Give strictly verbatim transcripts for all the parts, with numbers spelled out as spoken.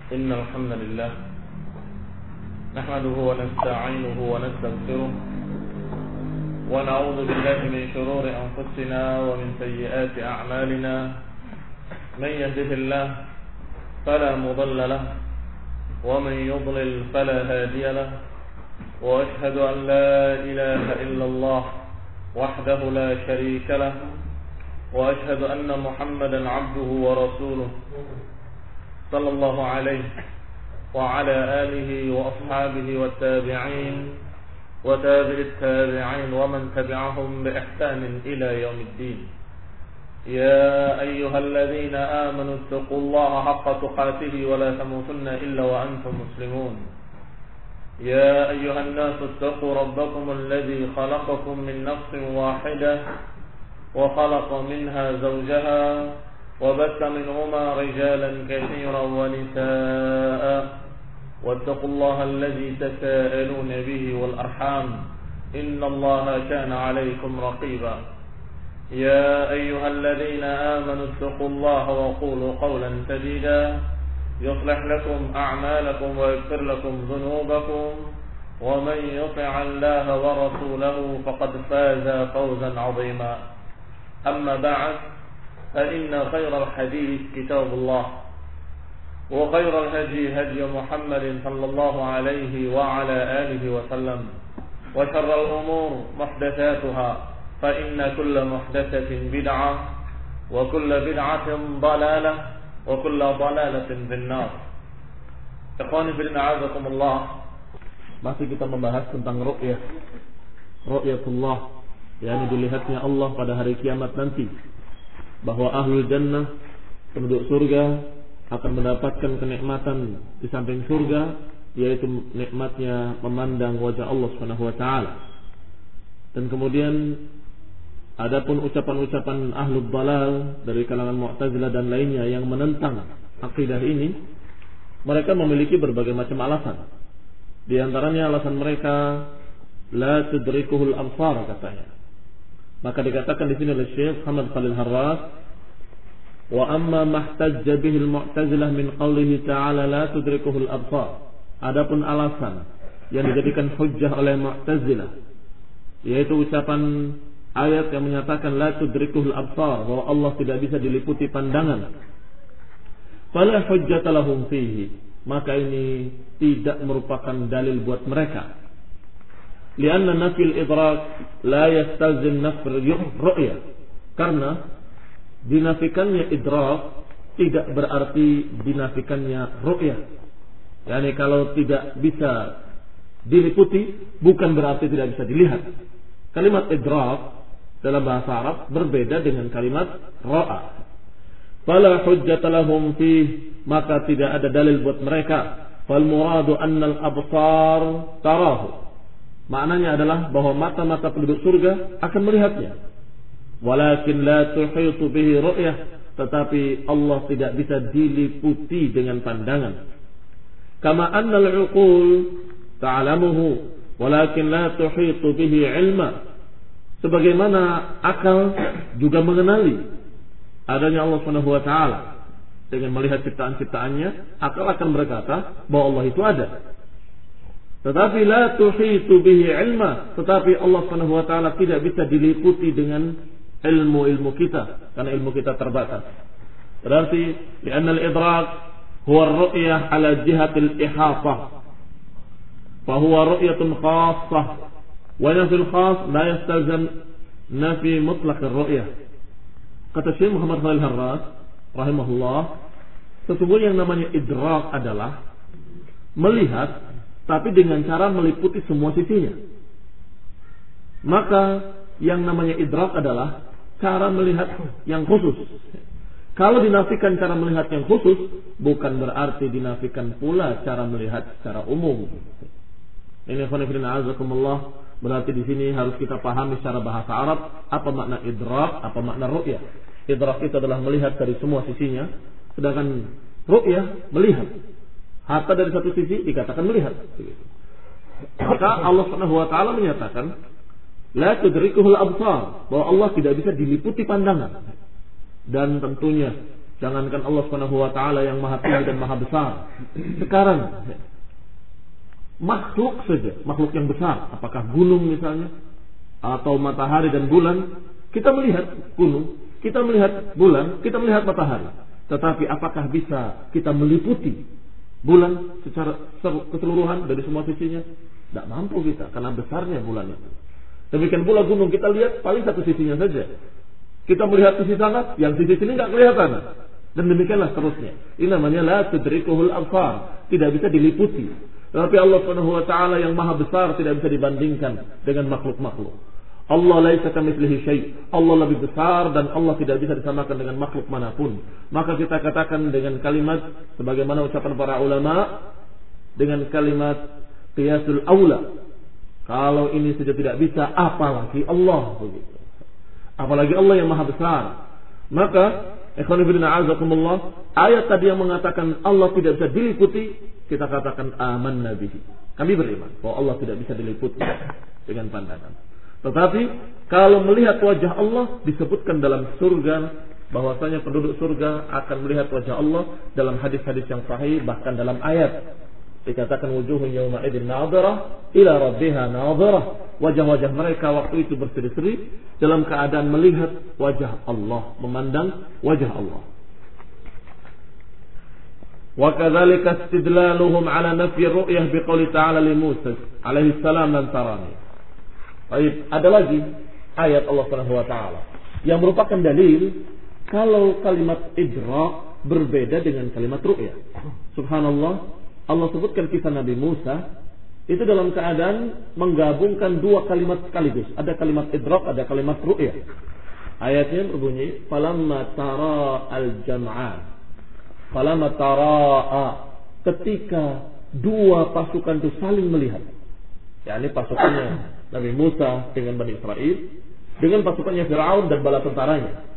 إن الحمد لله نحمده ونستعينه ونستغفره ونعوذ بالله من شرور أنفسنا ومن سيئات أعمالنا من يهده الله فلا مضل له ومن يضلل فلا هادي له وأشهد أن لا إله إلا الله وحده لا شريك له وأشهد أن محمدا عبده ورسوله صلى الله عليه وعلى آله وأصحابه والتابعين وتابع التابعين ومن تبعهم بإحسان إلى يوم الدين. يا أيها الذين آمنوا اتقوا الله حق تقاته ولا تموتن إلا وأنتم مسلمون. يا أيها الناس اتقوا ربكم الذي خلقكم من نفس واحدة وخلق منها زوجها وبث منهما رجالا كثيرا ونساء واتقوا الله الذي تساءلون به والأرحام إن الله كان عليكم رقيبا. يا أيها الذين آمنوا اتقوا الله وقولوا قولا سديدا يصلح لكم أعمالكم ويغفر لكم ذنوبكم ومن يطع الله ورسوله فقد فاز فوزا عظيما. أما بعد فإن خير الحديث كتاب الله وخير الهدي هدي محمد صلى الله عليه وعلى آله وسلم وشر الأمور محدثاتها فإن كل محدثة بدعة وكل بدعة ضلالة وكل ضلالة في النار. Ikhwani fillah a'azakumullah, masih kita membahas tentang ru'yah, ru'yatullah, yakni dilihatnya Allah pada hari kiamat nanti, bahwa ahlul jannah, penduduk surga, akan mendapatkan kenikmatan di samping surga, yaitu nikmatnya memandang wajah Allah Subhanahu wa taala. Dan kemudian adapun ucapan-ucapan ahlul dalal dari kalangan Mu'tazilah dan lainnya yang menentang akidah ini, mereka memiliki berbagai macam alasan. Di antaranya alasan mereka la tudrikuhul absar, katanya. Maka dikatakan di sini oleh Syekh Muhammad Khalil Harras, wa amma mahtajja bihi al-Mu'tazilah min qawlihi ta'ala la tudrikuhul absar. Adapun alasan yang dijadikan hujjah oleh Mu'tazilah, yaitu ucapan ayat yang menyatakan la tudrikuhul absar, bahwa Allah tidak bisa diliputi pandangan. Fala hujjata lahum fihi, maka ini tidak merupakan dalil buat mereka. Lianna nafil idrak la yastalzim nafil ru'ya, karena dinafikannya idrak tidak berarti dinafikannya ru'ya. Yani kalau tidak bisa diliputi bukan berarti tidak bisa dilihat. Kalimat idrak dalam bahasa Arab berbeda dengan kalimat ra'a. Fala hujjata lahum fih, maka tidak ada dalil buat mereka. Fal muradu annal absar tarahu, maknanya adalah bahwa mata-mata penduduk surga akan melihatnya. Walakin la tuhitu bihi ru'yah, tetapi Allah tidak bisa diliputi dengan pandangan. Kama annal uqul ta'lamuhu walakin la tuhitu bihi ilma, sebagaimana akal juga mengenali adanya Allah Subhanahu wa taala. Dengan melihat ciptaan-ciptaannya, akal akan berkata bahwa Allah itu ada. Tetapi la tuhitu bihi ilma, tetapi Allah Subhanahu wa taala tidak bisa diliputi dengan ilmu-ilmu kita, karena ilmu kita terbatas. Berarti li'anna al-idrak huwa ar-ru'yah ala jihati al-ihatah, fa huwa ru'yatun khassah, wa nafil khass la yastalzam nafi mutlaq ar-ru'yah. Kata Syekh Muhammad Khalil Harras rahimahullah, sesungguhnya yang namanya idrak adalah melihat tapi dengan cara meliputi semua sisinya. Maka yang namanya idrak adalah cara melihat yang khusus. Kalau dinafikan cara melihat yang khusus, bukan berarti dinafikan pula cara melihat secara umum. Ini khonifidina azakumullah, berarti di sini harus kita pahami secara bahasa Arab apa makna idrak, apa makna ru'yah. Idrak itu adalah melihat dari semua sisinya, sedangkan ru'yah melihat. Harta dari satu sisi dikatakan melihat. Maka Allah Subhanahu wa taala menyatakan la tudrikuhul absar, bahwa Allah tidak bisa diliputi pandangan. Dan tentunya Jangankan Allah Subhanahu wa taala yang maha tinggi dan maha besar. Sekarang makhluk saja, makhluk yang besar, apakah gunung misalnya atau matahari dan bulan, kita melihat gunung, kita melihat bulan, kita melihat matahari. Tetapi apakah bisa kita meliputi bulan secara keseluruhan dari semua sisinya? Tidak mampu kita karena besarnya bulan itu. Demikian pula gunung, kita lihat paling satu sisinya saja. Kita melihat sisi sana, yang sisi sini nggak kelihatan. Dan demikianlah seterusnya. Ini namanya la tudrikuhul absar, tidak bisa diliputi. Tetapi Allah Subhanahu wa taala yang maha besar tidak bisa dibandingkan dengan makhluk-makhluk. Allah laisa kamitslihi syai'. Allah lebih besar dan Allah tidak bisa disamakan dengan makhluk manapun. Maka kita katakan dengan kalimat sebagaimana ucapan para ulama, dengan kalimat qiyasul aula. Kalau ini saja tidak bisa, apalagi Allah begitu. Apalagi Allah yang maha besar. Maka ikhwan fillah a'azakumullah, ayat tadi yang mengatakan Allah tidak bisa diliputi, kita katakan amanna bihi. Kami beriman bahwa Allah tidak bisa diliputi dengan pandangan. Tetapi kalau melihat wajah Allah, disebutkan dalam surga bahwasanya penduduk surga akan melihat wajah Allah dalam hadis-hadis yang sahih, bahkan dalam ayat dikatakan wujuhun yawma idzin nadhirah ila rabbiha nadhirah. Wajah-wajah mereka waktu itu berseri-seri dalam keadaan melihat wajah Allah, memandang wajah Allah. Wa kadzalika istidlaluhum ala nafyi ru'yah biqouli ta'ala li Musa alaihi salam lan tarani. Baik, ada lagi ayat Allah Subhanahu wa taala yang merupakan dalil kalau kalimat idrak berbeda dengan kalimat ru'yah. Subhanallah, Allah sebutkan kisah Nabi Musa itu dalam keadaan menggabungkan dua kalimat sekaligus. Ada kalimat idrak, ada kalimat ru'yah. Ayatnya berbunyi falamma tara al-jam'an. Falamma tara'a, ketika dua pasukan itu saling melihat. yakni pasukannya Nabi Musa dengan Bani Israel dengan pasukannya Fir'aun dan bala tentaranya.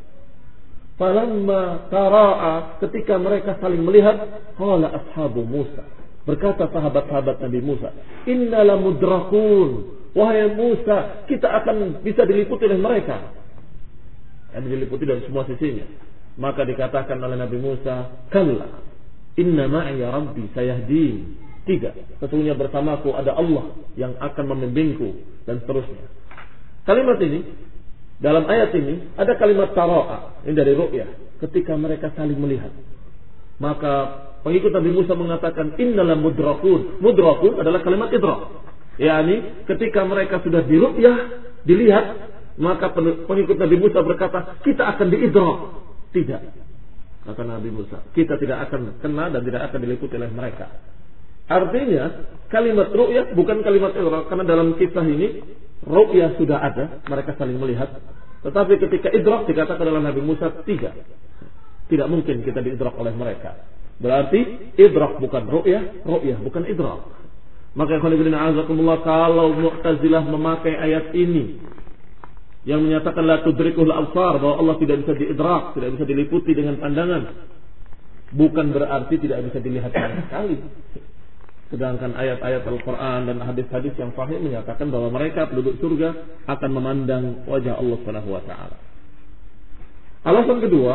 Falamma tara'a, ketika mereka saling melihat, qala ashabu Musa, berkata sahabat-sahabat Nabi Musa, inna lamudrakun, wahai Musa, kita akan bisa diliputi oleh mereka, yang diliputi dari semua sisinya. Maka dikatakan oleh Nabi Musa, kalla inna ma'iya rabbi sayahdin, tidak, sesungguhnya bersamaku ada Allah yang akan membimbingku, dan seterusnya. Kalimat ini, dalam ayat ini ada kalimat tara'a, ini dari ru'yah, ketika mereka saling melihat. Maka pengikut Nabi Musa mengatakan innalam mudrakun. Mudrakun adalah kalimat idrak, yakni ketika mereka sudah di ru'yah, dilihat, maka pengikut Nabi Musa berkata kita akan diidrak. Tidak, kata Nabi Musa, kita tidak akan kena dan tidak akan diliputi oleh mereka. Artinya kalimat ru'yah bukan kalimat idrak, karena dalam kisah ini ru'yah sudah ada, mereka saling melihat. Tetapi ketika idrak dikatakan oleh Nabi Musa tidak, tidak mungkin kita diidrak oleh mereka. Berarti idrak bukan ru'yah, ru'yah bukan idrak. Maka kalau Mu'tazilah memakai ayat ini yang menyatakan la tudrikul absar, bahwa Allah tidak bisa diidrak, tidak bisa diliputi dengan pandangan, bukan berarti tidak bisa dilihat sama sekali. Sedangkan ayat-ayat Al-Quran dan hadis-hadis yang sahih menyatakan bahwa mereka penduduk surga akan memandang wajah Allah Subhanahu wa taala. Alasan kedua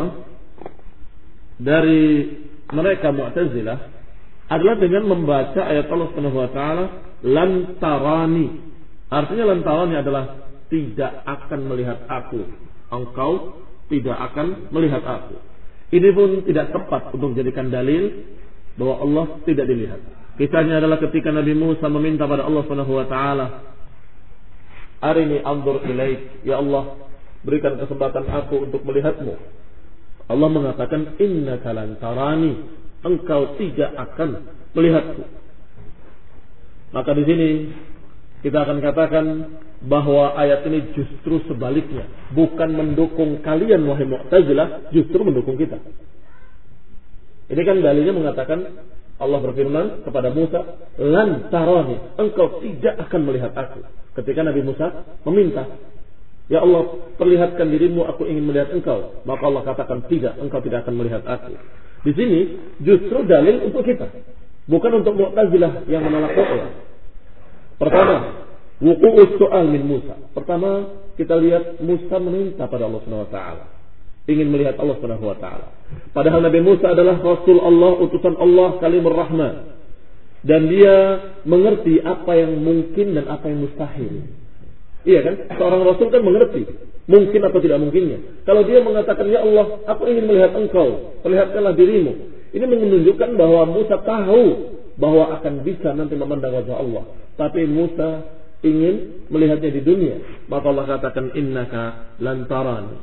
dari mereka Mu'tazilah adalah dengan membaca ayat Allah Subhanahu wa taala lan tarani. Artinya lan tarani adalah tidak akan melihat aku. Engkau tidak akan melihat aku. Ini pun tidak tepat untuk dijadikan dalil bahwa Allah tidak dilihat. Kisahnya adalah ketika Nabi Musa meminta pada Allah Subhanahu wa taala, arini anzur ilaik, ya Allah, berikan kesempatan aku untuk melihatmu. Allah mengatakan innaka lan tarani, engkau tidak akan melihatku. Maka di sini kita akan katakan bahwa ayat ini justru sebaliknya, bukan mendukung kalian wahai Mu'tazilah, justru mendukung kita. Ini kan dalilnya mengatakan Allah berfirman kepada Musa, lan tarani, engkau tidak akan melihat aku. Ketika Nabi Musa meminta, ya Allah, perlihatkan dirimu, aku ingin melihat engkau. Maka Allah katakan, tidak, engkau tidak akan melihat aku. Di sini justru dalil untuk kita, bukan untuk Mu'tazilah yang menolak ru'yah. Pertama, wuqu'us so'al min Musa. Pertama, kita lihat Musa meminta pada Allah Subhanahu wa taala. ingin melihat Allah Subhanahu wa taala. Padahal Nabi Musa adalah Rasul Allah, utusan Allah, Kalimur Rahman. Dan dia mengerti apa yang mungkin dan apa yang mustahil. Iya kan? Seorang Rasul kan mengerti mungkin atau tidak mungkinnya. Kalau dia mengatakan, ya Allah, aku ingin melihat engkau, perlihatkanlah dirimu. Ini menunjukkan bahwa Musa tahu bahwa akan bisa nanti memandang wajah Allah. Tapi Musa ingin melihatnya di dunia. Maka Allah katakan, innaka lan tarani.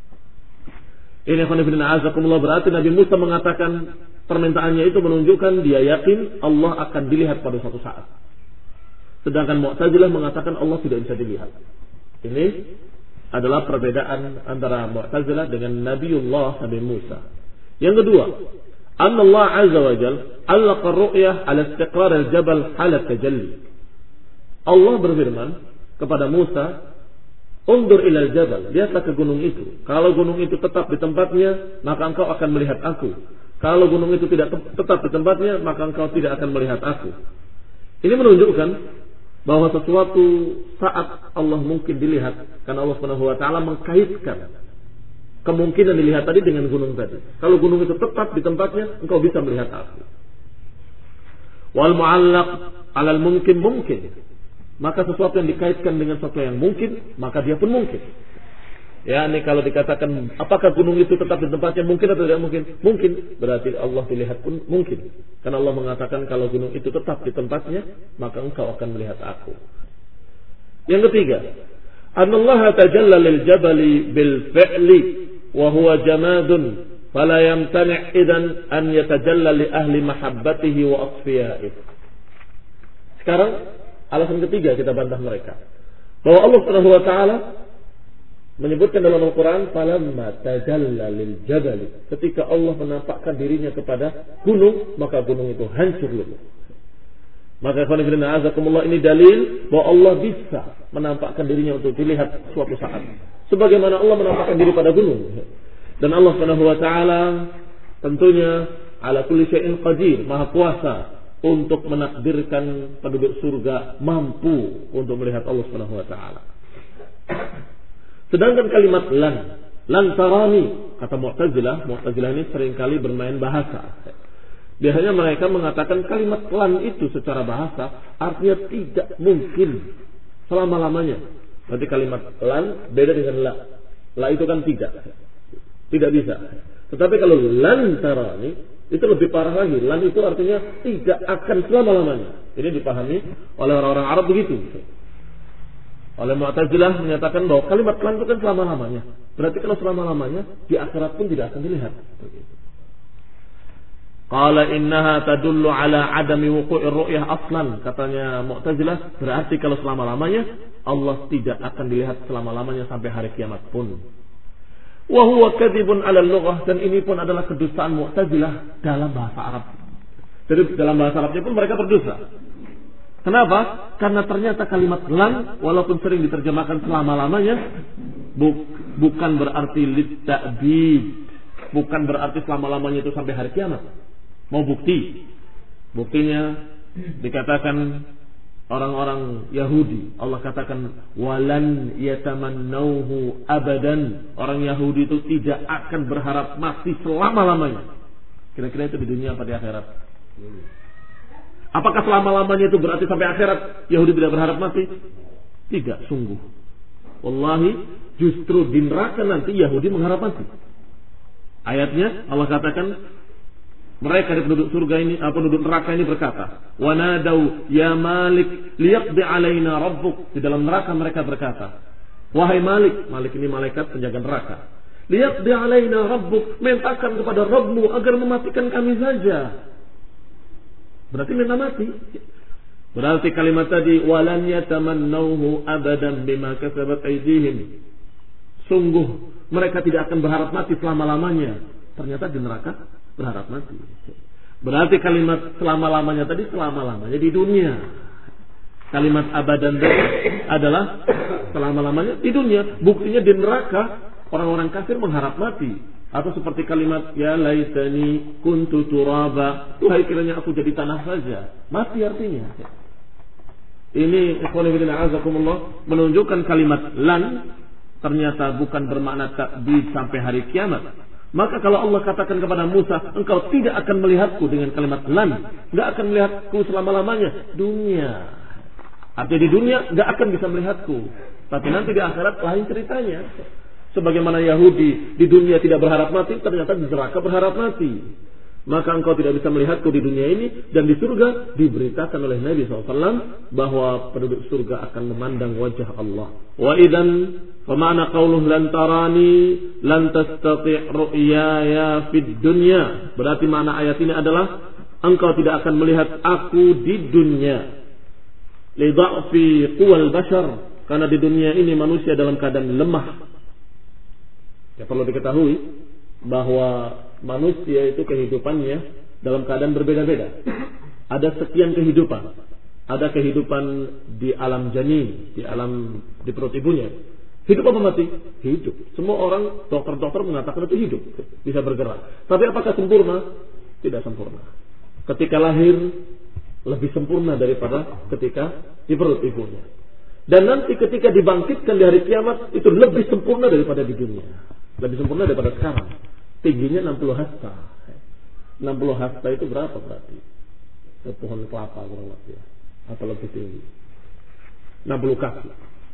Ini khonifidina azakumullah, berarti Nabi Musa mengatakan permintaannya itu menunjukkan dia yakin Allah akan dilihat pada suatu saat. Sedangkan Mu'tazilah mengatakan Allah tidak bisa dilihat. Ini adalah perbedaan antara Mu'tazilah dengan Nabiullah Nabi Musa. Yang kedua, anna Allah Azza wa Jalla allaqa ar-ru'yah 'ala istiqrar al-jabal hala tajalli. Allah berfirman kepada Musa, undur ilal jabal, lihatlah ke gunung itu. Kalau gunung itu tetap di tempatnya, maka engkau akan melihat aku. Kalau gunung itu tidak tetap di tempatnya, maka engkau tidak akan melihat aku. Ini menunjukkan bahwa sesuatu saat Allah mungkin dilihat, karena Allah Subhanahu wa taala mengkaitkan kemungkinan dilihat tadi dengan gunung tadi. Kalau gunung itu tetap di tempatnya, engkau bisa melihat aku. Wal mu'allaq 'alal mungkin mungkin. Maka sesuatu yang dikaitkan dengan sesuatu yang mungkin, maka dia pun mungkin. Ya, ini kalau dikatakan apakah gunung itu tetap di tempatnya, mungkin atau tidak mungkin? Mungkin, berarti Allah dilihat pun mungkin. Karena Allah mengatakan kalau gunung itu tetap di tempatnya, maka engkau akan melihat aku. Yang ketiga, anallaha tajalla lil jabali bil fi'li wa huwa jamadun fala yamtani' idan an yatajalla li ahli mahabbatihi wa asfiya'ihi. Sekarang alasan ketiga kita bantah mereka, bahwa Allah Subhanahu wa taala menyebutkan dalam Al-Quran, falamma tajalla lil jabali, ketika Allah menampakkan dirinya kepada gunung, maka gunung itu hancur lumpuh. Maka khonifidina azakumullah, ini dalil bahwa Allah bisa menampakkan dirinya untuk dilihat suatu saat, sebagaimana Allah menampakkan diri pada gunung. Dan Allah Subhanahu wa taala tentunya ala kulli syai'in qadir, maha kuasa untuk menakdirkan penduduk surga mampu untuk melihat Allah Subhanahu wa taala. Sedangkan kalimat lan, lan tarani, kata Mu'tazilah, Mu'tazilah ini seringkali bermain bahasa. Biasanya mereka mengatakan kalimat lan itu secara bahasa artinya tidak mungkin selama-lamanya. Berarti kalimat lan beda dengan la. La itu kan tidak. Tidak bisa. Tetapi kalau lan tarani itu lebih parah lagi. Lan itu artinya tidak akan selama-lamanya. Ini dipahami oleh orang-orang Arab begitu. Oleh Mu'tazilah menyatakan bahwa kalimat lan itu kan selama-lamanya. Berarti kalau selama-lamanya di akhirat pun tidak akan dilihat. Qala innaha tadullu ala adami wuqu'ir ru'yah aslan. Katanya Mu'tazilah, berarti kalau selama-lamanya Allah tidak akan dilihat selama-lamanya sampai hari kiamat pun. Wa huwa kadzibun 'ala al-lughah, dan ini pun adalah kedustaan Mu'tazilah dalam bahasa Arab. Jadi dalam bahasa Arabnya pun mereka berdusta. Kenapa? Karena ternyata kalimat lan walaupun sering diterjemahkan selama-lamanya bu- bukan berarti lit-ta'bid, bukan berarti selama-lamanya itu sampai hari kiamat. Mau bukti? Buktinya dikatakan orang-orang Yahudi, Allah katakan walan yatamannauhu abadan. Orang Yahudi itu tidak akan berharap mati selama-lamanya. Kira-kira itu di dunia apa di akhirat? Apakah selama-lamanya itu berarti sampai akhirat Yahudi tidak berharap mati? Tidak, sungguh. Wallahi, justru di neraka nanti Yahudi mengharap mati. Ayatnya Allah katakan mereka di penduduk surga ini, apa penduduk neraka ini berkata, "Wa nadau ya Malik liyaqdi alaina rabbuk." Di dalam neraka mereka berkata, "Wahai Malik," Malik ini malaikat penjaga neraka, "liyaqdi alaina rabbuk," mintakan kepada Rabbmu agar mematikan kami saja. Berarti minta mati. Berarti kalimat tadi walan yatamannauhu abadan bima kasabat aydihim. Sungguh mereka tidak akan berharap mati selama-lamanya. Ternyata di neraka berharap mati. Berarti kalimat selama-lamanya tadi selama-lamanya di dunia. Kalimat abadan tadi adalah selama-lamanya di dunia. Buktinya di neraka orang-orang kafir mengharap mati. Atau seperti kalimat ya laitani kuntu turaba, tuhai kiranya aku jadi tanah saja. Mati artinya. Ini ikhwan fillah azakumullah menunjukkan kalimat lan ternyata bukan bermakna ta'bid sampai hari kiamat. Maka kalau Allah katakan kepada Musa, engkau tidak akan melihatku dengan kalimat lan, nggak akan melihatku selama-lamanya dunia. Artinya di dunia nggak akan bisa melihatku, tapi nanti di akhirat lain ceritanya. Sebagaimana Yahudi di dunia tidak berharap mati, ternyata di neraka berharap mati. Maka engkau tidak bisa melihatku di dunia ini, dan di surga diberitakan oleh Nabi shallallahu alaihi wasallam bahwa penduduk surga akan memandang wajah Allah. Wa idzan fama'na qauluh lan tarani lan tastati' ru'yaya fid dunya. Berarti makna ayat ini adalah engkau tidak akan melihat aku di dunia. Li dha'fi quwal bashar, karena di dunia ini manusia dalam keadaan lemah. Ya, perlu diketahui bahwa manusia itu kehidupannya dalam keadaan berbeda-beda. Ada sekian kehidupan. Ada kehidupan di alam janin, di alam di perut ibunya. Hidup apa mati? Hidup. Semua orang, dokter-dokter mengatakan itu hidup, bisa bergerak. Tapi apakah sempurna? Tidak sempurna. Ketika lahir lebih sempurna daripada ketika di perut ibunya. Dan nanti ketika dibangkitkan di hari kiamat itu lebih sempurna daripada di dunia. Lebih sempurna daripada sekarang. Tingginya enam puluh hasta. enam puluh hasta itu berapa berarti? Pohon kelapa kurang lebih, atau lebih tinggi. enam puluh kaki.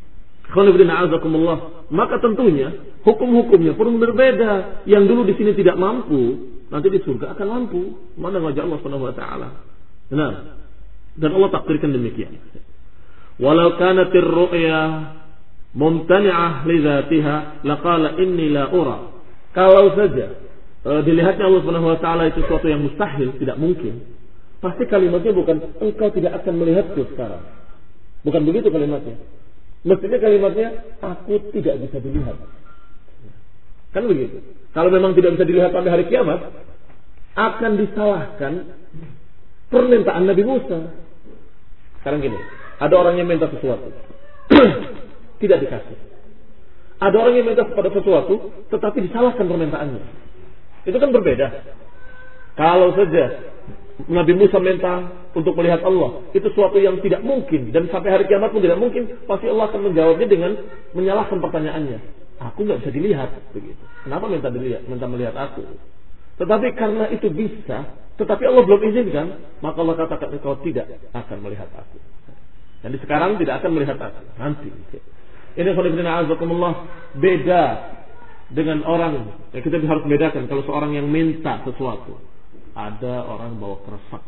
Maka tentunya hukum-hukumnya pun berbeda. Yang dulu di sini tidak mampu, nanti di surga akan mampu. Mana wajah Allah Subhanahu wa taala. Benar. Dan Allah takdirkan demikian. Walau kanatir ru'ya mumtani'ah li dzatiha laqala inni la ura. Kalau saja e, dilihatnya Allah Subhanahu wa taala itu sesuatu yang mustahil, tidak mungkin, pasti kalimatnya bukan engkau tidak akan melihatku sekarang. Bukan begitu kalimatnya. Mestinya kalimatnya aku tidak bisa dilihat. Kan begitu. Kalau memang tidak bisa dilihat pada hari kiamat, akan disalahkan permintaan Nabi Musa. Sekarang gini, ada orang yang minta sesuatu tidak dikasih. Ada orang yang minta kepada sesuatu tetapi disalahkan permintaannya. Itu kan berbeda. Kalau saja Nabi Musa minta untuk melihat Allah, itu sesuatu yang tidak mungkin, dan sampai hari kiamat pun tidak mungkin, pasti Allah akan menjawabnya dengan menyalahkan pertanyaannya. Aku nggak bisa dilihat, begitu. Kenapa minta dilihat, minta melihat aku? Tetapi karena itu bisa, tetapi Allah belum izinkan, maka Allah katakan engkau tidak akan melihat aku. Dan sekarang tidak akan melihat aku, nanti. Ini khonibina azakumullah, beda dengan orang. Ya, kita harus bedakan kalau seorang yang minta sesuatu. Ada orang bawa keresak.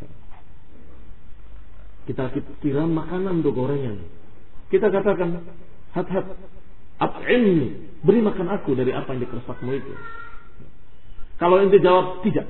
Kita kira makanan untuk gorengan. Kita katakan, hat-hat, at'imni, beri makan aku dari apa yang dikeresakmu itu. Kalau ente jawab tidak,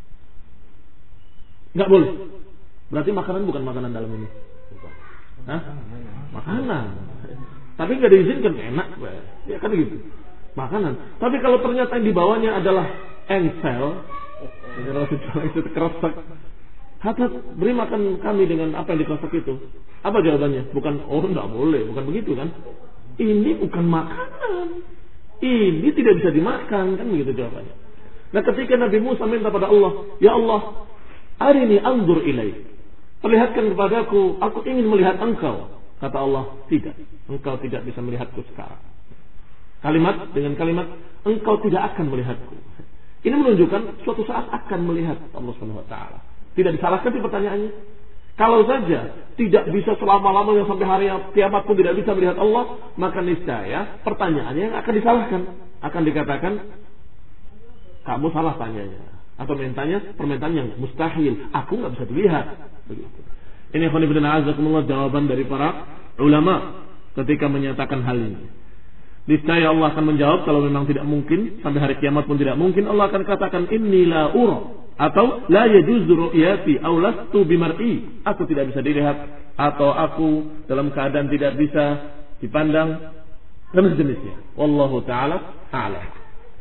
nggak boleh. Berarti makanan bukan makanan dalam ini. Hah? Makanan. Tapi nggak diizinkan, enak, ya kan gitu. Makanan. Tapi kalau ternyata yang dibawanya adalah engsel, itu keresak, hat-hat, beri makan kami dengan apa yang dikeresak itu. Apa jawabannya? Bukan, oh nggak boleh, bukan begitu kan? Ini bukan makanan. Ini tidak bisa dimakan, kan begitu jawabannya. Nah, ketika Nabi Musa minta pada Allah, ya Allah, arini anzur ilaik, perlihatkan kepadaku, aku ingin melihat engkau. Kata Allah, tidak, engkau tidak bisa melihatku sekarang. Kalimat dengan kalimat, engkau tidak akan melihatku. Ini menunjukkan suatu saat akan melihat Allah Subhanahu wa taala. Tidak disalahkan di pertanyaannya. Kalau saja tidak bisa selama-lamanya sampai hari kiamat pun tidak bisa melihat Allah, maka niscaya pertanyaannya yang akan disalahkan. Akan dikatakan, kamu salah tanyanya. Atau mintanya permintaan yang mustahil. Aku nggak bisa dilihat. Begitu. Ini khonibun azakumullah, jawaban dari para ulama ketika menyatakan hal ini. Niscaya Allah akan menjawab kalau memang tidak mungkin, sampai hari kiamat pun tidak mungkin, Allah akan katakan inni la ura, atau la yajuzu ru'yati aw lastu bimar'i, aku tidak bisa dilihat, atau aku dalam keadaan tidak bisa dipandang, dan sejenisnya. Wallahu taala a'lam.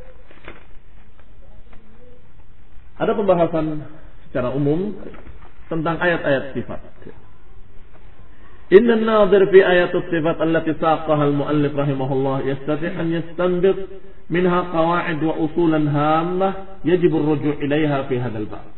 Ada pembahasan secara umum tentang ayat-ayat sifat. Inna an-nadhir fi ayat as-sifat allati saqaha al-muallif rahimahullah yastati' an yastanbit minha qawa'id wa usulan hammah yajib ar-ruju' ilaiha fi hadzal bab.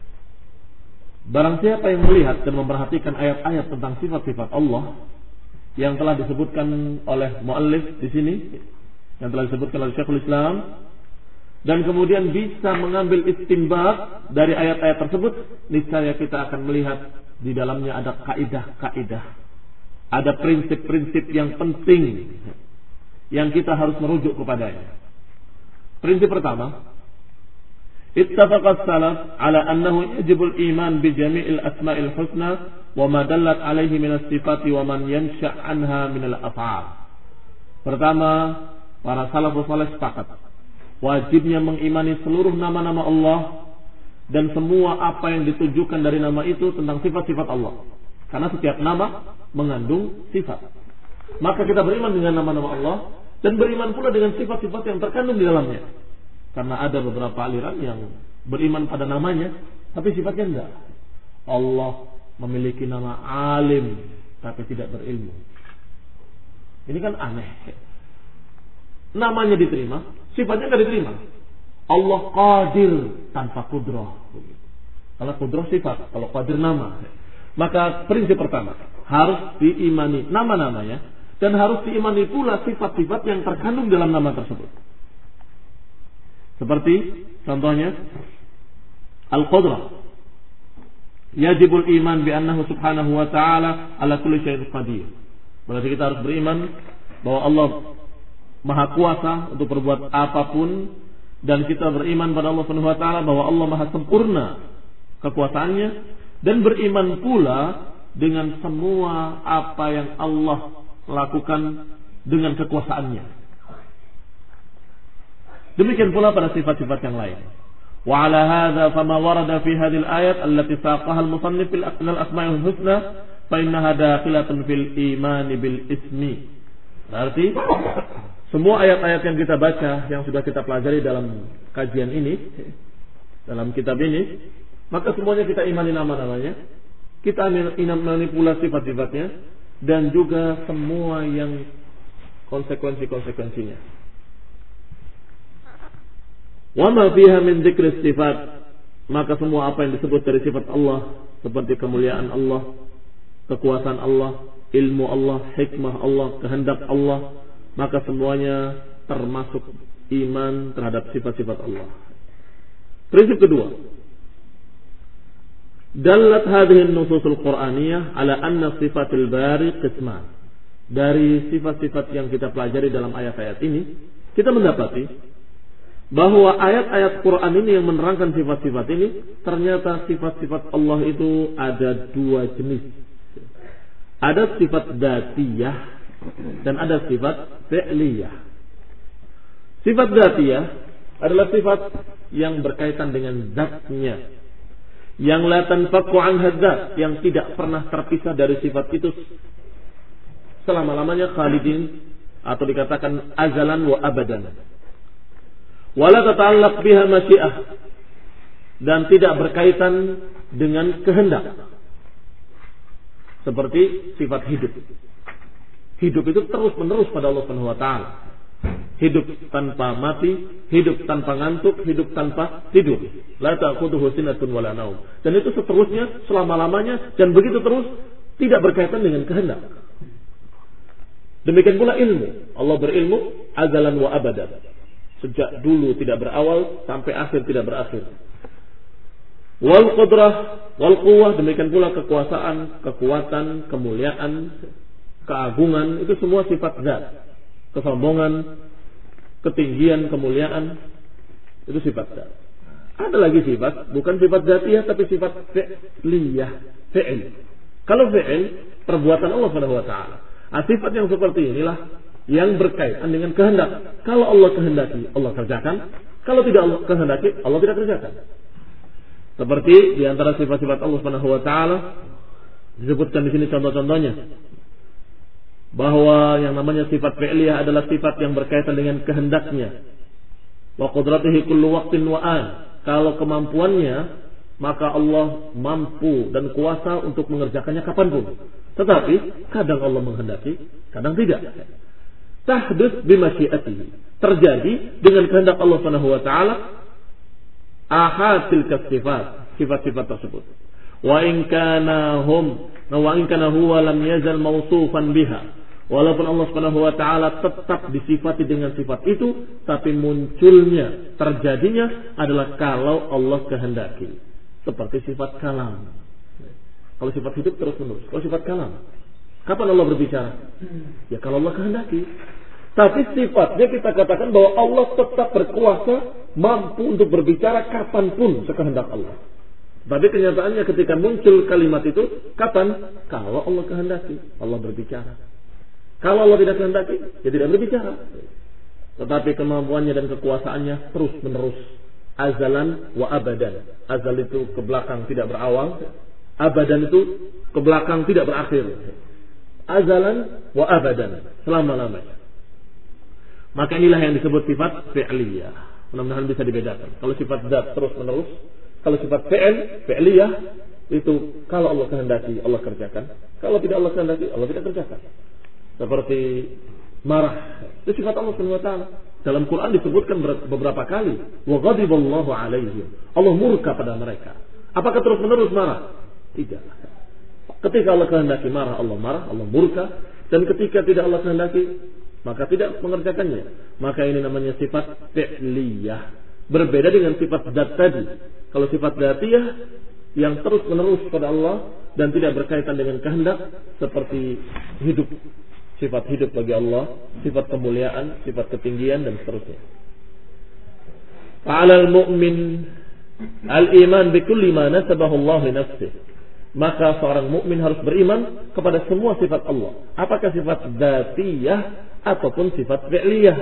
Barang siapa yang melihat dan memperhatikan ayat-ayat tentang sifat-sifat Allah yang telah disebutkan oleh muallif di sini, yang telah disebutkan oleh Syekhul Islam, dan kemudian bisa mengambil istinbat dari ayat-ayat tersebut, niscaya kita akan melihat di dalamnya ada kaidah-kaidah, ada prinsip-prinsip yang penting yang kita harus merujuk kepadanya. Prinsip pertama, ittafaqas salaf ala annahu yajibul iman bi jami'il asma'il husna wa ma dallat alaihi min as-sifati wa man yansha' anha min al-af'al. Pertama, para salafus saleh sepakat wajibnya mengimani seluruh nama-nama Allah dan semua apa yang ditujukan dari nama itu tentang sifat-sifat Allah. Karena setiap nama mengandung sifat. Maka kita beriman dengan nama-nama Allah dan beriman pula dengan sifat-sifat yang terkandung di dalamnya. Karena ada beberapa aliran yang beriman pada namanya tapi sifatnya enggak. Allah memiliki nama alim tapi tidak berilmu. Ini kan aneh. Namanya diterima, sifatnya enggak diterima. Allah qadir tanpa kudrah. Kalau kudrah sifat, kalau qadir nama. Maka prinsip pertama, harus diimani nama-namanya dan harus diimani pula sifat-sifat yang terkandung dalam nama tersebut. Seperti contohnya Al-Qudrah. Yajibul iman bi annahu subhanahu wa ta'ala ala kulli syai'in qadir. Berarti kita harus beriman bahwa Allah Maha kuasa untuk berbuat apapun, dan kita beriman pada Allah Subhanahu wa taala bahwa Allah Maha sempurna kekuasaannya, dan beriman pula dengan semua apa yang Allah lakukan dengan kekuasaannya. Demikian pula pada sifat-sifat yang lain. Wa ala hadza fama warada fi hadhihi al-ayat allati saqaha al-musannif fil asma'il husna fa innaha dakhilatun fil iman bil ismi. Berarti semua ayat-ayat yang kita baca, yang sudah kita pelajari dalam kajian ini, dalam kitab ini, maka semuanya kita imani nama-namanya, kita imani pula sifat-sifatnya, dan juga semua yang konsekuensi-konsekuensinya. Wa ma fiha min dzikri sifat, maka semua apa yang disebut dari sifat Allah, seperti kemuliaan Allah, kekuasaan Allah, ilmu Allah, hikmah Allah, kehendak Allah, maka semuanya termasuk iman terhadap sifat-sifat Allah. Prinsip kedua, dallat hadhihi an-nususul Qur'aniyah ala anna sifatil bari qisman. Dari sifat-sifat yang kita pelajari dalam ayat-ayat ini, kita mendapati bahwa ayat-ayat Quran ini yang menerangkan sifat-sifat ini, ternyata sifat-sifat Allah itu ada dua jenis. Ada sifat dzatiyah dan ada sifat fi'liyah. Sifat dzatiyah adalah sifat yang berkaitan dengan zatnya, yang la tanfaku anha dzat, yang tidak pernah terpisah dari sifat itu selama-lamanya, khalidin, atau dikatakan azalan wa abadan. Wala tata'allaq biha masyiah, dan tidak berkaitan dengan kehendak. Seperti sifat hidup. Hidup itu terus menerus pada Allah Subhanahu wa taala. Hidup tanpa mati, hidup tanpa ngantuk, hidup tanpa tidur. La ta'khudhuhu sinatun wala naum. Dan itu seterusnya selama-lamanya, dan begitu terus, tidak berkaitan dengan kehendak. Demikian pula ilmu. Allah berilmu azalan wa abadan. Sejak dulu tidak berawal sampai akhir tidak berakhir. Wal qudrah wal quwwah, demikian pula kekuasaan, kekuatan, kemuliaan, keagungan, itu semua sifat zat. Kesombongan, ketinggian, kemuliaan, itu sifat zat. Ada lagi sifat, bukan sifat zatiyah tapi sifat fi'liyah, fi'il. Kalau fi'il, perbuatan Allah Subhanahu wa taala. Nah, sifat yang seperti inilah yang berkaitan dengan kehendak. Kalau Allah kehendaki, Allah kerjakan. Kalau tidak Allah kehendaki, Allah tidak kerjakan. Seperti di antara sifat-sifat Allah Subhanahu wa taala disebutkan di sini contoh-contohnya, bahwa yang namanya sifat fi'liyah adalah sifat yang berkaitan dengan kehendaknya. Wa qudratihi kullu waqtin wa an. Kalau kemampuannya, maka Allah mampu dan kuasa untuk mengerjakannya kapanpun. Tetapi kadang Allah menghendaki, kadang tidak. Tahdus bimasyiatihi, terjadi dengan kehendak Allah Subhanahu wa taala. Ahatil kasifat, sifat-sifat tersebut. Wa in kana hum wa in kana huwa lam yazal mawsufan biha Walaupun Allah Subhanahu wa taala tetap disifati dengan sifat itu, tapi munculnya, terjadinya adalah kalau Allah kehendaki. Seperti sifat kalam. Kalau sifat hidup terus menerus. Kalau sifat kalam, kapan Allah berbicara? Ya kalau Allah kehendaki. Tapi sifatnya kita katakan bahwa Allah tetap berkuasa, mampu untuk berbicara kapanpun sekehendak Allah. Tapi kenyataannya ketika muncul kalimat itu, kapan? Kalau Allah kehendaki, Allah berbicara. Kalau Allah tidak kehendaki, dia tidak berbicara. Tetapi kemampuannya dan kekuasaannya terus menerus. Azalan wa abadan. Azal itu ke belakang tidak berawal. Abadan itu ke belakang tidak berakhir. Azalan wa abadan. Selama-lamanya. Maka inilah yang disebut sifat fi'liyah. Mudah-mudahan bisa dibedakan. Kalau sifat zat terus menerus. Kalau sifat fi'l, fi'liyah, itu kalau Allah kehendaki, Allah kerjakan. Kalau tidak Allah kehendaki, Allah tidak kerjakan. Seperti marah, itu sifat Allah Subhanahu wa taala. Dalam Quran disebutkan beberapa kali, wa ghadiballahu alaihim. Allah murka pada mereka. Apakah terus-menerus marah? Tidak. Ketika Allah kehendaki marah, Allah marah, Allah murka, dan ketika tidak Allah kehendaki, maka tidak mengerjakannya. Maka ini namanya sifat fi'liyah. Berbeda dengan sifat zat tadi. Kalau sifat dzatiyah yang terus-menerus pada Allah dan tidak berkaitan dengan kehendak, seperti hidup, sifat hidup bagi Allah, sifat kemuliaan, sifat ketinggian dan seterusnya. Fa'alal mu'min al-iman bi kulli ma nasabahu Allah li nafsihi. Maka seorang mukmin harus beriman kepada semua sifat Allah, apakah sifat dzatiyah ataupun sifat fi'liyah.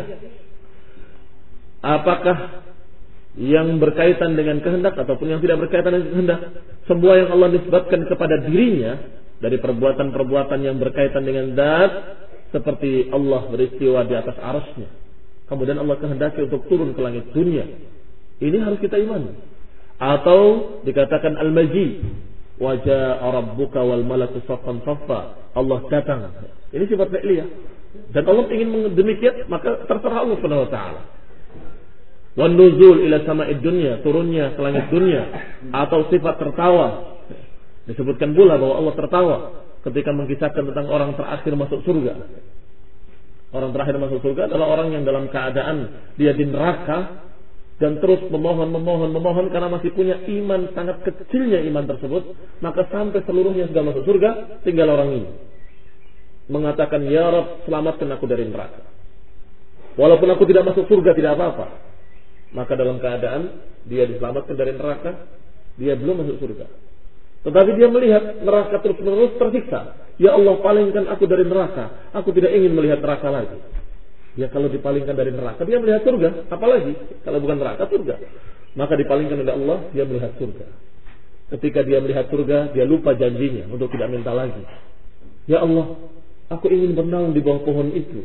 Apakah yang berkaitan dengan kehendak ataupun yang tidak berkaitan dengan kehendak. Semua yang Allah nisbatkan kepada dirinya dari perbuatan-perbuatan yang berkaitan dengan zat, seperti Allah beristiwa di atas arasnya, kemudian Allah kehendaki untuk turun ke langit dunia, ini harus kita imani. Atau dikatakan al-maji, wa jaa rabbuka wal malaku saffan saffa, Allah datang, ini sifat fi'liyah. Dan Allah ingin demikian, maka terserah Allah Subhanahu wa taala. Wan nuzul ila sama'id dunya, turunnya ke langit dunia. Atau sifat tertawa, disebutkan pula bahwa Allah tertawa ketika mengisahkan tentang orang terakhir masuk surga. Orang terakhir masuk surga adalah orang yang dalam keadaan dia di neraka dan terus memohon, memohon, memohon karena masih punya iman, sangat kecilnya iman tersebut, maka sampai seluruhnya sudah masuk surga, tinggal orang ini mengatakan, ya Rabb, selamatkan aku dari neraka. Walaupun aku tidak masuk surga tidak apa-apa. Maka dalam keadaan dia diselamatkan dari neraka, dia belum masuk surga. Tetapi dia melihat neraka terus-menerus tersiksa. Ya Allah, palingkan aku dari neraka. Aku tidak ingin melihat neraka lagi. Ya kalau dipalingkan dari neraka, dia melihat surga. Apalagi kalau bukan neraka, surga. Maka dipalingkan oleh Allah, dia melihat surga. Ketika dia melihat surga, dia lupa janjinya untuk tidak minta lagi. Ya Allah, aku ingin bernaung di bawah pohon itu.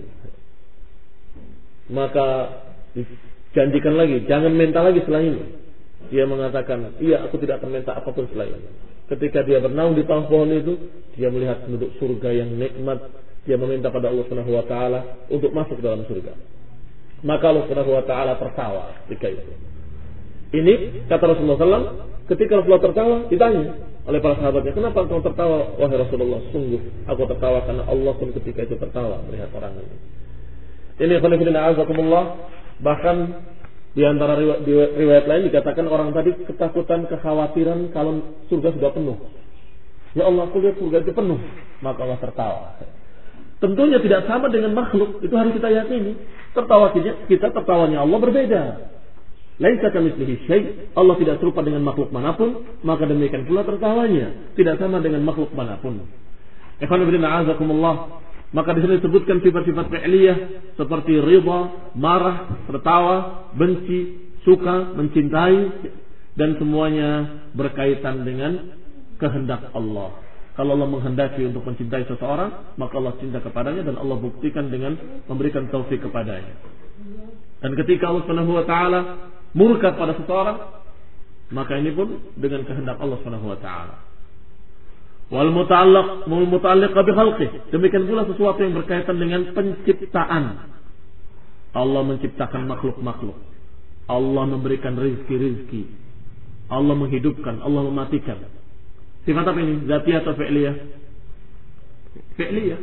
Maka janjikan lagi, jangan minta lagi selain ini. Dia mengatakan, iya aku tidak akan minta apapun selain ini. Ketika dia bernaung di bawah pohon itu, dia melihat penduduk surga yang nikmat. Dia meminta pada Allah Subhanahu wa taala untuk masuk dalam surga. Maka Allah Subhanahu wa taala tertawa ketika itu. Ini kata Rasulullah sallallahu alaihi wasallam, ketika Rasulullah tertawa, ditanya oleh para sahabatnya, kenapa engkau tertawa wahai Rasulullah? Sungguh aku tertawa karena Allah pun ketika itu tertawa melihat orang ini. Ini khonifidina azakumullah. Bahkan di antara riwayat, riwayat lain dikatakan orang tadi ketakutan, kekhawatiran kalau surga sudah penuh. Ya Allah, aku lihat surga itu penuh. Maka Allah tertawa. Tentunya tidak sama dengan makhluk. Itu harus kita yakini. Tertawa kita, tertawanya Allah berbeda. Laisa kamitslihi syai'. Allah tidak serupa dengan makhluk manapun. Maka demikian pula tertawanya tidak sama dengan makhluk manapun. Ikhwan fillah azakumullah. Maka di sini disebutkan sifat-sifat fi'liyah seperti ridha, marah, tertawa, benci, suka, mencintai, dan semuanya berkaitan dengan kehendak Allah. Kalau Allah menghendaki untuk mencintai seseorang, maka Allah cinta kepadanya dan Allah buktikan dengan memberikan taufik kepadanya. Dan ketika Allah Subhanahu wa taala murka pada seseorang, maka ini pun dengan kehendak Allah Subhanahu wa taala. Wal muta'allaq mul muta'alliq bi khalqih. Demikian pula sesuatu yang berkaitan dengan penciptaan. Allah menciptakan makhluk-makhluk. Allah memberikan rizki-rizki. Allah menghidupkan, Allah mematikan. Sifat apa ini? Zatiyah atau fi'liyah? Fi'liyah.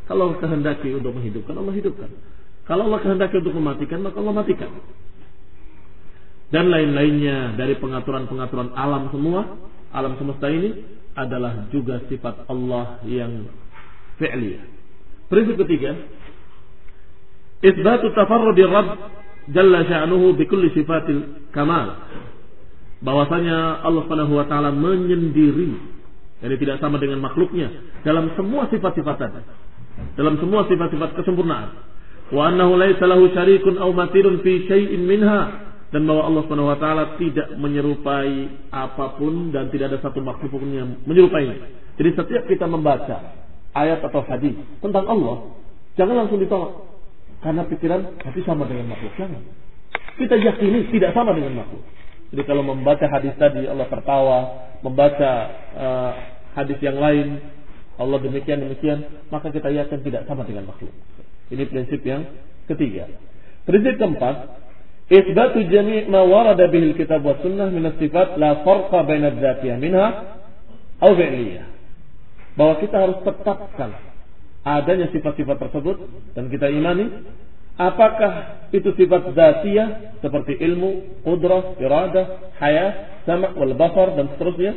Kalau Allah kehendaki untuk menghidupkan, Allah hidupkan. Kalau Allah kehendaki untuk mematikan, maka Allah matikan. Dan lain-lainnya dari pengaturan-pengaturan alam semua, alam semesta ini adalah juga sifat Allah yang fi'liyah. Prinsip ketiga, isbatu tafarrudi Rabb jalla sya'nuhu bi kulli sifatil kamal. Bahwasanya Allah Subhanahu wa taala menyendiri, jadi tidak sama dengan makhluknya dalam semua sifat-sifat tadi, dalam semua sifat-sifat kesempurnaan. Wa annahu laisa lahu syarikun aw mathilun fi syai'in minha, dan bahwa Allah Subhanahu wa taala tidak menyerupai apapun dan tidak ada satu makhluk pun yang menyerupainya. Jadi setiap kita membaca ayat atau hadis tentang Allah, jangan langsung ditolak karena pikiran tapi sama dengan makhluk. Jangan. Kita yakini tidak sama dengan makhluk. Jadi kalau membaca hadis tadi Allah tertawa, membaca uh, hadis yang lain Allah demikian demikian, maka kita yakin tidak sama dengan makhluk. Ini prinsip yang ketiga. Prinsip keempat, isbatu jami' ma warada bihi al-kitab wa sunnah min as-sifat la farqa baina dzatiyah minha aw fi'liyah. Bahwa kita harus tetapkan adanya sifat-sifat tersebut dan kita imani apakah itu sifat dzatiyah seperti ilmu, qudrah, iradah, haya, sama' wal basar dan seterusnya,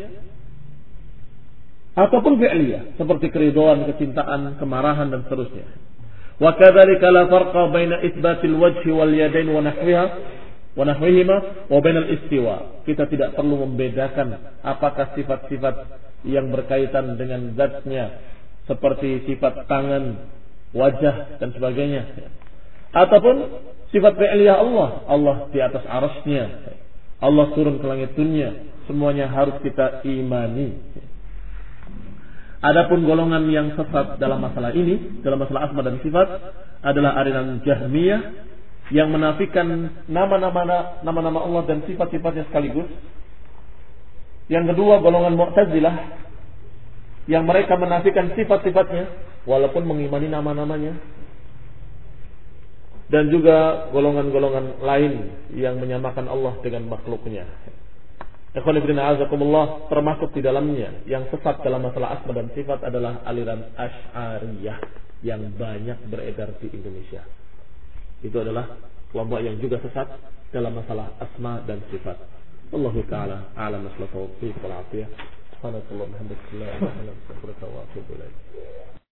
ataupun fi'liyah seperti keridhaan, kecintaan, kemarahan dan seterusnya. Wa kadzalika la farqa baina itsbatil wajhi wal yadain wa nahwiha wa nahwihima wa bainal istiwa. Kita tidak perlu membedakan apakah sifat-sifat yang berkaitan dengan zatnya seperti sifat tangan, wajah dan sebagainya, ataupun sifat fi'liyah Allah, Allah di atas arasy-Nya, Allah turun ke langit dunia, semuanya harus kita imani. Adapun golongan yang sesat dalam masalah ini, dalam masalah asma dan sifat, adalah aliran Jahmiyah yang menafikan nama-nama nama-nama Allah dan sifat-sifatnya sekaligus. Yang kedua, golongan Mu'tazilah yang mereka menafikan sifat-sifatnya walaupun mengimani nama-namanya. Dan juga golongan-golongan lain yang menyamakan Allah dengan makhluknya. Ikhwan fillah a'azakumullah, termasuk di dalamnya yang sesat dalam masalah asma dan sifat adalah aliran Asy'ariyah yang banyak beredar di Indonesia. Itu adalah kelompok yang juga sesat dalam masalah asma dan sifat. Wallahu ta'ala a'lam bis-shawab wal afiyah. Subhanallah wa bihamdihi, la ilaha illa anta, astaghfiruka wa atubu ilaik.